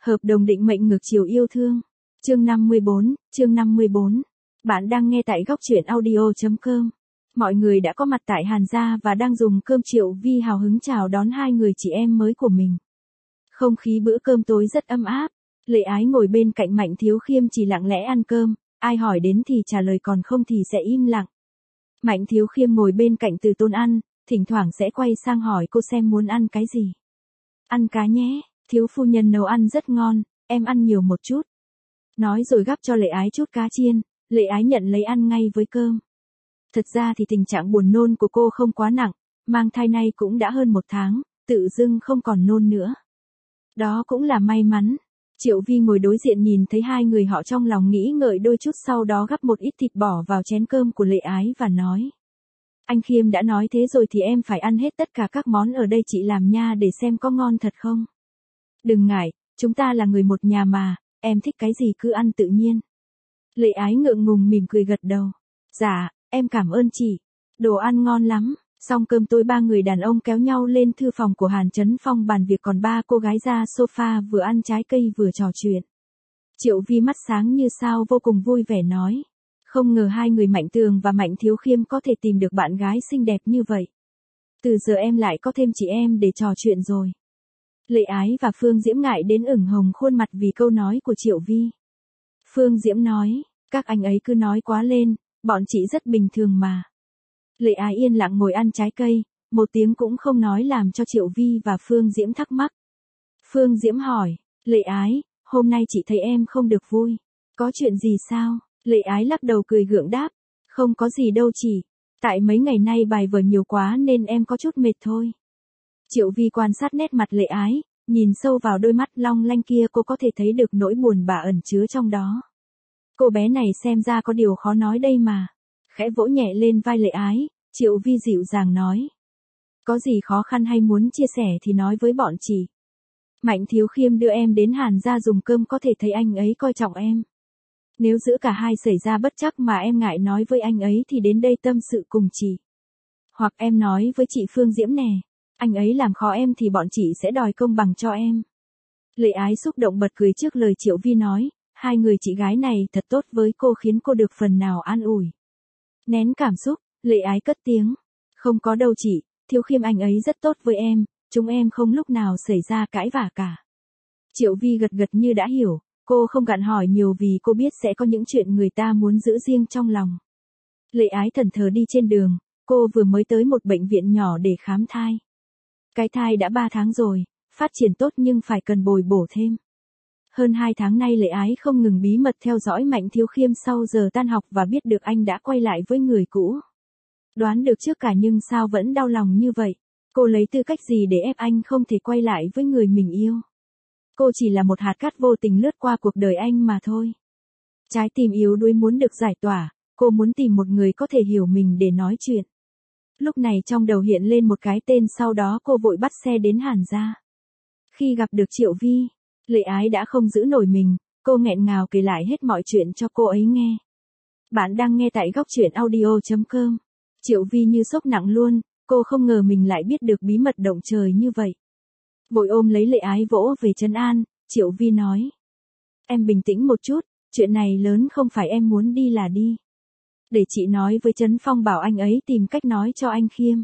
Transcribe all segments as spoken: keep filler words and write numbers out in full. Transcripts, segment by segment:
Hợp đồng định mệnh ngược chiều yêu thương. Chương năm mươi bốn, chương năm mươi bốn. Bạn đang nghe tại góc truyện audio chấm com. Mọi người đã có mặt tại Hàn gia và đang dùng cơm. Triệu Vi hào hứng chào đón hai người chị em mới của mình. Không khí bữa cơm tối rất ấm áp. Lệ Ái ngồi bên cạnh Mạnh Thiếu Khiêm chỉ lặng lẽ ăn cơm, ai hỏi đến thì trả lời còn không thì sẽ im lặng. Mạnh Thiếu Khiêm ngồi bên cạnh Từ Tôn ăn, thỉnh thoảng sẽ quay sang hỏi cô xem muốn ăn cái gì. Ăn cá nhé, thiếu phu nhân nấu ăn rất ngon, em ăn nhiều một chút. Nói rồi gắp cho Lệ Ái chút cá chiên, Lệ Ái nhận lấy ăn ngay với cơm. Thật ra thì tình trạng buồn nôn của cô không quá nặng, mang thai nay cũng đã hơn một tháng, tự dưng không còn nôn nữa. Đó cũng là may mắn. Triệu Vi ngồi đối diện nhìn thấy hai người họ trong lòng nghĩ ngợi đôi chút, sau đó gắp một ít thịt bỏ vào chén cơm của Lệ Ái và nói. Anh Khiêm đã nói thế rồi thì em phải ăn hết tất cả các món ở đây chị làm nha, để xem có ngon thật không. Đừng ngại, chúng ta là người một nhà mà, em thích cái gì cứ ăn tự nhiên. Lệ Ái ngượng ngùng mỉm cười gật đầu. Dạ, em cảm ơn chị. Đồ ăn ngon lắm. Xong cơm tối ba người đàn ông kéo nhau lên thư phòng của Hàn Chấn Phong bàn việc, còn ba cô gái ra sofa vừa ăn trái cây vừa trò chuyện. Triệu Vi mắt sáng như sao vô cùng vui vẻ nói. Không ngờ hai người Mạnh Tường và Mạnh Thiếu Khiêm có thể tìm được bạn gái xinh đẹp như vậy. Từ giờ em lại có thêm chị em để trò chuyện rồi. Lệ Ái và Phương Diễm ngại đến ửng hồng khuôn mặt vì câu nói của Triệu Vi. Phương Diễm nói, các anh ấy cứ nói quá lên, bọn chị rất bình thường mà. Lệ Ái yên lặng ngồi ăn trái cây, một tiếng cũng không nói làm cho Triệu Vi và Phương Diễm thắc mắc. Phương Diễm hỏi, Lệ Ái, hôm nay chị thấy em không được vui. Có chuyện gì sao? Lệ Ái lắc đầu cười gượng đáp, không có gì đâu chị. Tại mấy ngày nay bài vở nhiều quá nên em có chút mệt thôi. Triệu Vi quan sát nét mặt Lệ Ái, nhìn sâu vào đôi mắt long lanh kia, cô có thể thấy được nỗi buồn bã ẩn chứa trong đó. Cô bé này xem ra có điều khó nói đây mà. Khẽ vỗ nhẹ lên vai Lệ Ái, Triệu Vi dịu dàng nói. Có gì khó khăn hay muốn chia sẻ thì nói với bọn chị. Mạnh Thiếu Khiêm đưa em đến Hàn gia dùng cơm, có thể thấy anh ấy coi trọng em. Nếu giữa cả hai xảy ra bất trắc mà em ngại nói với anh ấy thì đến đây tâm sự cùng chị. Hoặc em nói với chị Phương Diễm nè, anh ấy làm khó em thì bọn chị sẽ đòi công bằng cho em. Lệ Ái xúc động bật cười trước lời Triệu Vi nói, hai người chị gái này thật tốt với cô, khiến cô được phần nào an ủi. Nén cảm xúc, Lệ Ái cất tiếng. Không có đâu chị, Thiếu Khiêm anh ấy rất tốt với em, chúng em không lúc nào xảy ra cãi vã cả. Triệu Vi gật gật như đã hiểu, cô không gặng hỏi nhiều vì cô biết sẽ có những chuyện người ta muốn giữ riêng trong lòng. Lệ Ái thẫn thờ đi trên đường, cô vừa mới tới một bệnh viện nhỏ để khám thai. Cái thai đã ba tháng rồi, phát triển tốt nhưng phải cần bồi bổ thêm. Hơn hai tháng nay Lệ Ái không ngừng bí mật theo dõi Mạnh Thiếu Khiêm sau giờ tan học và biết được anh đã quay lại với người cũ. Đoán được trước cả nhưng sao vẫn đau lòng như vậy? Cô lấy tư cách gì để ép anh không thể quay lại với người mình yêu? Cô chỉ là một hạt cát vô tình lướt qua cuộc đời anh mà thôi. Trái tim yếu đuối muốn được giải tỏa, cô muốn tìm một người có thể hiểu mình để nói chuyện. Lúc này trong đầu hiện lên một cái tên, sau đó cô vội bắt xe đến Hàn gia. Khi gặp được Triệu Vi, Lệ Ái đã không giữ nổi mình, cô nghẹn ngào kể lại hết mọi chuyện cho cô ấy nghe. Bạn đang nghe tại góc truyện audio chấm com. Triệu Vi như sốc nặng luôn, cô không ngờ mình lại biết được bí mật động trời như vậy. Vội ôm lấy Lệ Ái vỗ về trấn an, Triệu Vi nói. Em bình tĩnh một chút, chuyện này lớn không phải em muốn đi là đi. Để chị nói với Trấn Phong bảo anh ấy tìm cách nói cho anh Khiêm.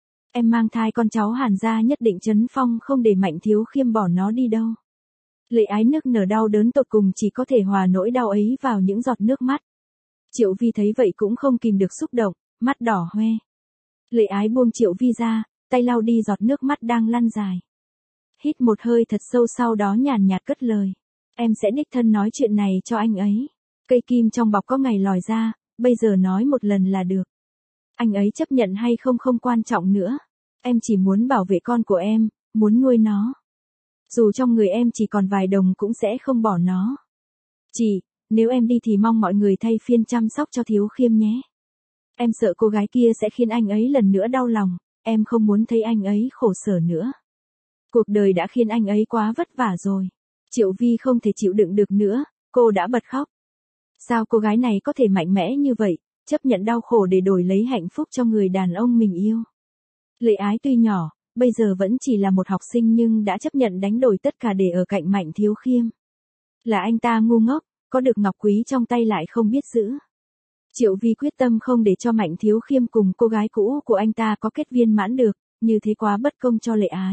Em mang thai con cháu Hàn gia, nhất định Trấn Phong không để Mạnh Thiếu Khiêm bỏ nó đi đâu. Lệ Ái nức nở đau đớn tột cùng, chỉ có thể hòa nỗi đau ấy vào những giọt nước mắt. Triệu Vi thấy vậy cũng không kìm được xúc động, mắt đỏ hoe. Lệ Ái buông Triệu Vi ra, tay lau đi giọt nước mắt đang lăn dài. Hít một hơi thật sâu, sau đó nhàn nhạt cất lời. Em sẽ đích thân nói chuyện này cho anh ấy. Cây kim trong bọc có ngày lòi ra, bây giờ nói một lần là được. Anh ấy chấp nhận hay không không quan trọng nữa. Em chỉ muốn bảo vệ con của em, muốn nuôi nó. Dù trong người em chỉ còn vài đồng cũng sẽ không bỏ nó. Chị, nếu em đi thì mong mọi người thay phiên chăm sóc cho Thiếu Khiêm nhé. Em sợ cô gái kia sẽ khiến anh ấy lần nữa đau lòng, em không muốn thấy anh ấy khổ sở nữa. Cuộc đời đã khiến anh ấy quá vất vả rồi. Triệu Vi không thể chịu đựng được nữa, cô đã bật khóc. Sao cô gái này có thể mạnh mẽ như vậy, chấp nhận đau khổ để đổi lấy hạnh phúc cho người đàn ông mình yêu. Lệ Ái tuy nhỏ, bây giờ vẫn chỉ là một học sinh nhưng đã chấp nhận đánh đổi tất cả để ở cạnh Mạnh Thiếu Khiêm. Là anh ta ngu ngốc, có được ngọc quý trong tay lại không biết giữ. Triệu Vi quyết tâm không để cho Mạnh Thiếu Khiêm cùng cô gái cũ của anh ta có kết viên mãn được, như thế quá bất công cho Lệ Ái.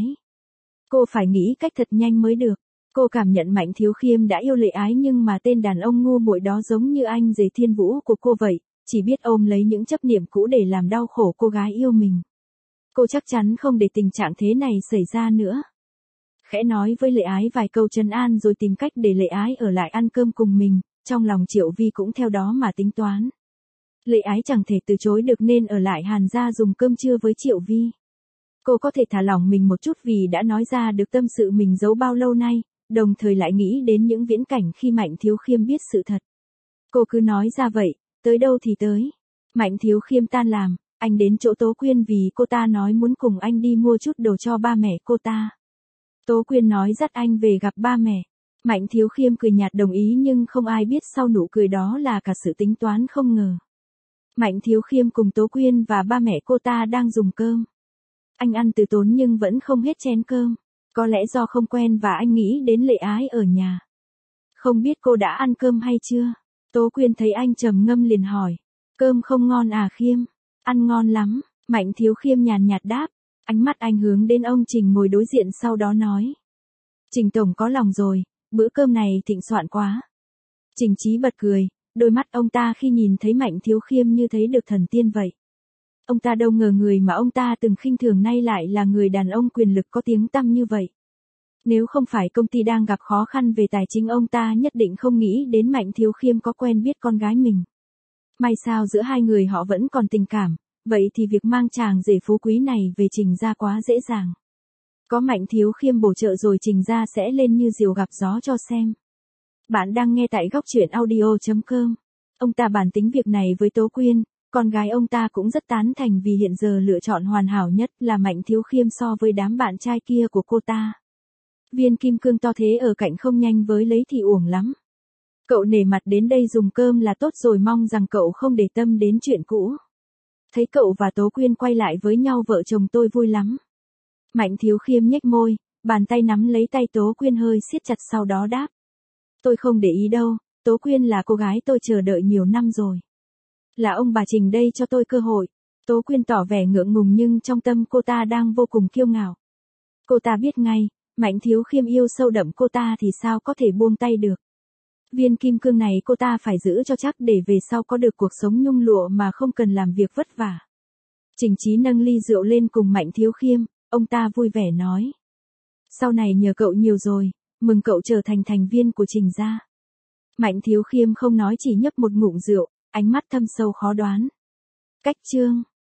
Cô phải nghĩ cách thật nhanh mới được. Cô cảm nhận Mạnh Thiếu Khiêm đã yêu Lệ Ái nhưng mà tên đàn ông ngu muội đó giống như anh rể Thiên Vũ của cô vậy, chỉ biết ôm lấy những chấp niệm cũ để làm đau khổ cô gái yêu mình. Cô chắc chắn không để tình trạng thế này xảy ra nữa. Khẽ nói với Lệ Ái vài câu trấn an rồi tìm cách để Lệ Ái ở lại ăn cơm cùng mình, trong lòng Triệu Vi cũng theo đó mà tính toán. Lệ Ái chẳng thể từ chối được nên ở lại Hàn gia dùng cơm trưa với Triệu Vi. Cô có thể thả lỏng mình một chút vì đã nói ra được tâm sự mình giấu bao lâu nay, đồng thời lại nghĩ đến những viễn cảnh khi Mạnh Thiếu Khiêm biết sự thật. Cô cứ nói ra vậy, tới đâu thì tới. Mạnh Thiếu Khiêm tan làm, anh đến chỗ Tố Quyên vì cô ta nói muốn cùng anh đi mua chút đồ cho ba mẹ cô ta. Tố Quyên nói dắt anh về gặp ba mẹ. Mạnh Thiếu Khiêm cười nhạt đồng ý nhưng không ai biết sau nụ cười đó là cả sự tính toán không ngờ. Mạnh Thiếu Khiêm cùng Tố Quyên và ba mẹ cô ta đang dùng cơm. Anh ăn từ tốn nhưng vẫn không hết chén cơm. Có lẽ do không quen và anh nghĩ đến Lệ Ái ở nhà. Không biết cô đã ăn cơm hay chưa? Tố Quyên thấy anh trầm ngâm liền hỏi. Cơm không ngon à Khiêm? Ăn ngon lắm. Mạnh Thiếu Khiêm nhàn nhạt đáp. Ánh mắt anh hướng đến ông Trình ngồi đối diện sau đó nói. Trình Tổng có lòng rồi, bữa cơm này thịnh soạn quá. Trình Chí bật cười, đôi mắt ông ta khi nhìn thấy Mạnh Thiếu Khiêm như thấy được thần tiên vậy. Ông ta đâu ngờ người mà ông ta từng khinh thường nay lại là người đàn ông quyền lực có tiếng tăm như vậy. Nếu không phải công ty đang gặp khó khăn về tài chính ông ta nhất định không nghĩ đến Mạnh Thiếu Khiêm có quen biết con gái mình. May sao giữa hai người họ vẫn còn tình cảm, vậy thì việc mang chàng rể phú quý này về Trình gia quá dễ dàng. Có Mạnh Thiếu Khiêm bổ trợ rồi Trình gia sẽ lên như diều gặp gió cho xem. Bạn đang nghe tại góc truyện audio chấm com. Ông ta bàn tính việc này với Tố Quyên, con gái ông ta cũng rất tán thành vì hiện giờ lựa chọn hoàn hảo nhất là Mạnh Thiếu Khiêm so với đám bạn trai kia của cô ta. Viên kim cương to thế ở cạnh không nhanh với lấy thì uổng lắm. Cậu nể mặt đến đây dùng cơm là tốt rồi, mong rằng cậu không để tâm đến chuyện cũ. Thấy cậu và Tố Quyên quay lại với nhau vợ chồng tôi vui lắm. Mạnh Thiếu Khiêm nhếch môi, bàn tay nắm lấy tay Tố Quyên hơi siết chặt sau đó đáp. Tôi không để ý đâu, Tố Quyên là cô gái tôi chờ đợi nhiều năm rồi. Là ông bà Trình đây cho tôi cơ hội. Tố Quyên tỏ vẻ ngượng ngùng nhưng trong tâm cô ta đang vô cùng kiêu ngạo. Cô ta biết ngay, Mạnh Thiếu Khiêm yêu sâu đậm cô ta thì sao có thể buông tay được. Viên kim cương này cô ta phải giữ cho chắc để về sau có được cuộc sống nhung lụa mà không cần làm việc vất vả. Trình Chí nâng ly rượu lên cùng Mạnh Thiếu Khiêm, ông ta vui vẻ nói. Sau này nhờ cậu nhiều rồi, mừng cậu trở thành thành viên của Trình gia. Mạnh Thiếu Khiêm không nói chỉ nhấp một ngụm rượu, ánh mắt thâm sâu khó đoán. Cách chương